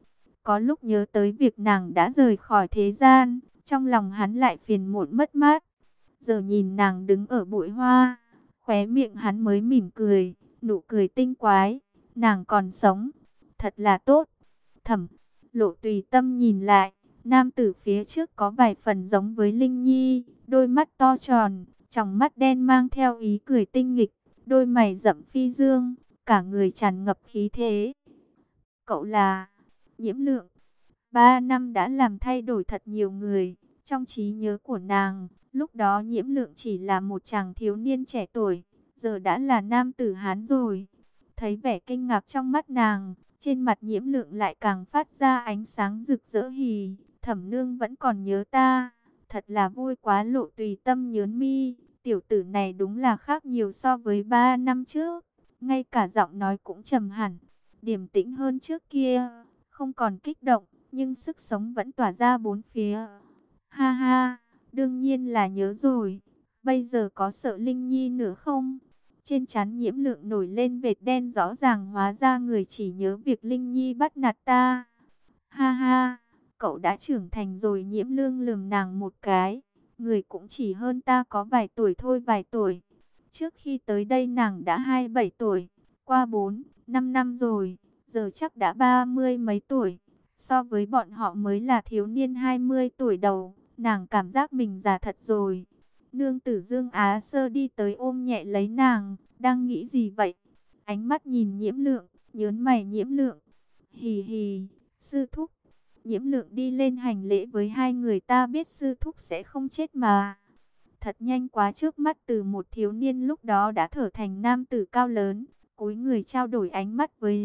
Có lúc nhớ tới việc nàng đã rời khỏi thế gian, trong lòng hắn lại phiền muộn mất mát. Giờ nhìn nàng đứng ở bụi hoa, khóe miệng hắn mới mỉm cười, nụ cười tinh quái, nàng còn sống, thật là tốt. Thẩm Lộ Tùy Tâm nhìn lại, nam tử phía trước có vài phần giống với Linh Nhi, đôi mắt to tròn, tròng mắt đen mang theo ý cười tinh nghịch, đôi mày rậm phi dương, cả người tràn ngập khí thế. Cậu là Nhiễm Lượng. Ba năm đã làm thay đổi thật nhiều người. Trong trí nhớ của nàng, lúc đó Nhiễm Lượng chỉ là một chàng thiếu niên trẻ tuổi, giờ đã là nam tử Hán rồi. Thấy vẻ kinh ngạc trong mắt nàng, trên mặt Nhiễm Lượng lại càng phát ra ánh sáng rực rỡ. Hì, Thẩm nương vẫn còn nhớ ta, thật là vui quá. Lộ Tùy Tâm nhớn mi, tiểu tử này đúng là khác nhiều so với ba năm trước, ngay cả giọng nói cũng trầm hẳn, điềm tĩnh hơn trước kia, không còn kích động, nhưng sức sống vẫn tỏa ra bốn phía. Ha ha, đương nhiên là nhớ rồi. Bây giờ có sợ Linh Nhi nữa không? Trên trán Nhiễm Lượng nổi lên vệt đen rõ ràng, hóa ra người chỉ nhớ việc Linh Nhi bắt nạt ta. Ha ha, cậu đã trưởng thành rồi. Nhiễm Lương lườm nàng một cái. Người cũng chỉ hơn ta có vài tuổi thôi, vài tuổi. Trước khi tới đây nàng đã hai mươi bảy tuổi, qua bốn, năm năm rồi, giờ chắc đã ba mươi mấy tuổi. So với bọn họ mới là thiếu niên hai mươi tuổi đầu, nàng cảm giác mình già thật rồi. Nương tử Dương Á Sơ đi tới ôm nhẹ lấy nàng, đang nghĩ gì vậy? Ánh mắt nhìn Nhiễm Lượng, nhớn mày. Nhiễm Lượng, hì hì, sư thúc. Nhiễm Lượng đi lên hành lễ với hai người. Ta biết sư thúc sẽ không chết mà. Thật nhanh quá, trước mắt từ một thiếu niên lúc đó đã trở thành nam tử cao lớn, cúi người trao đổi ánh mắt với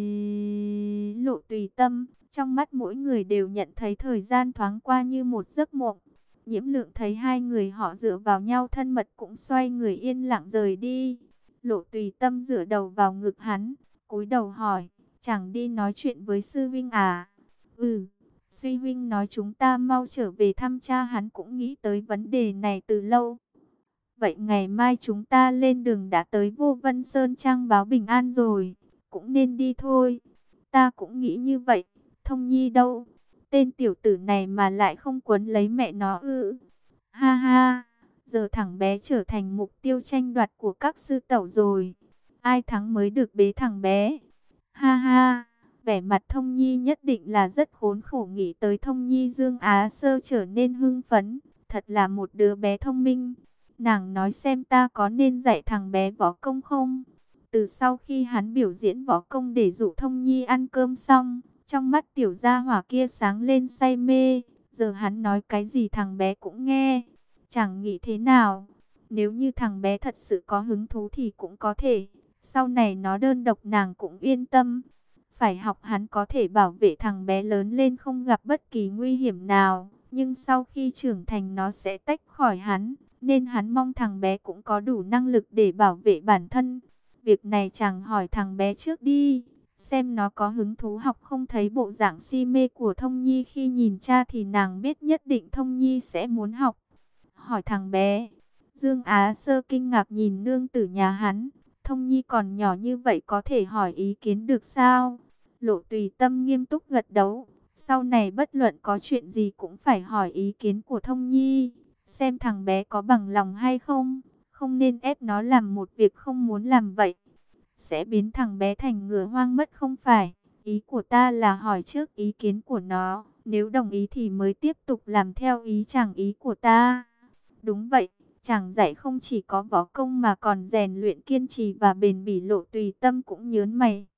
Lộ Tùy Tâm. Trong mắt mỗi người đều nhận thấy thời gian thoáng qua như một giấc mộng. Nhiễm Lượng thấy hai người họ dựa vào nhau thân mật, cũng xoay người yên lặng rời đi. Lộ Tùy Tâm dựa đầu vào ngực hắn, cúi đầu hỏi, chẳng đi nói chuyện với sư huynh à? Ừ, Suy huynh nói chúng ta mau trở về thăm cha. Hắn cũng nghĩ tới vấn đề này từ lâu. Vậy ngày mai chúng ta lên đường, đã tới Vô Vân Sơn Trang báo bình an rồi, cũng nên đi thôi. Ta cũng nghĩ như vậy. Thông Nhi đâu? Tên tiểu tử này mà lại không quấn lấy mẹ nó ư? Ha ha, giờ thằng bé trở thành mục tiêu tranh đoạt của các sư tẩu rồi. Ai thắng mới được bế thằng bé. Ha ha, vẻ mặt Thông Nhi nhất định là rất khốn khổ. Nghĩ tới Thông Nhi, Dương Á Sơ trở nên hưng phấn. Thật là một đứa bé thông minh. Nàng nói xem ta có nên dạy thằng bé võ công không? Từ sau khi hắn biểu diễn võ công để dụ Thông Nhi ăn cơm xong, trong mắt tiểu gia hỏa kia sáng lên say mê. Giờ hắn nói cái gì thằng bé cũng nghe. Chẳng nghĩ thế nào, nếu như thằng bé thật sự có hứng thú thì cũng có thể. Sau này nó đơn độc nàng cũng yên tâm. Phải học hắn có thể bảo vệ thằng bé lớn lên không gặp bất kỳ nguy hiểm nào. Nhưng sau khi trưởng thành nó sẽ tách khỏi hắn. Nên hắn mong thằng bé cũng có đủ năng lực để bảo vệ bản thân. Việc này chàng hỏi thằng bé trước đi, xem nó có hứng thú học không. Thấy bộ dạng si mê của Thông Nhi khi nhìn cha thì nàng biết nhất định Thông Nhi sẽ muốn học. Hỏi thằng bé. Dương Á Sơ kinh ngạc nhìn nương tử nhà hắn. Thông Nhi còn nhỏ như vậy có thể hỏi ý kiến được sao? Lộ Tùy Tâm nghiêm túc gật đầu. Sau này bất luận có chuyện gì cũng phải hỏi ý kiến của Thông Nhi, xem thằng bé có bằng lòng hay không. Không nên ép nó làm một việc không muốn làm, vậy sẽ biến thằng bé thành ngựa hoang mất không phải. Ý của ta là hỏi trước ý kiến của nó, nếu đồng ý thì mới tiếp tục làm theo ý chàng. Ý của ta. Đúng vậy, chàng dạy không chỉ có võ công mà còn rèn luyện kiên trì và bền bỉ. Lộ Tùy Tâm cũng nhớn mày.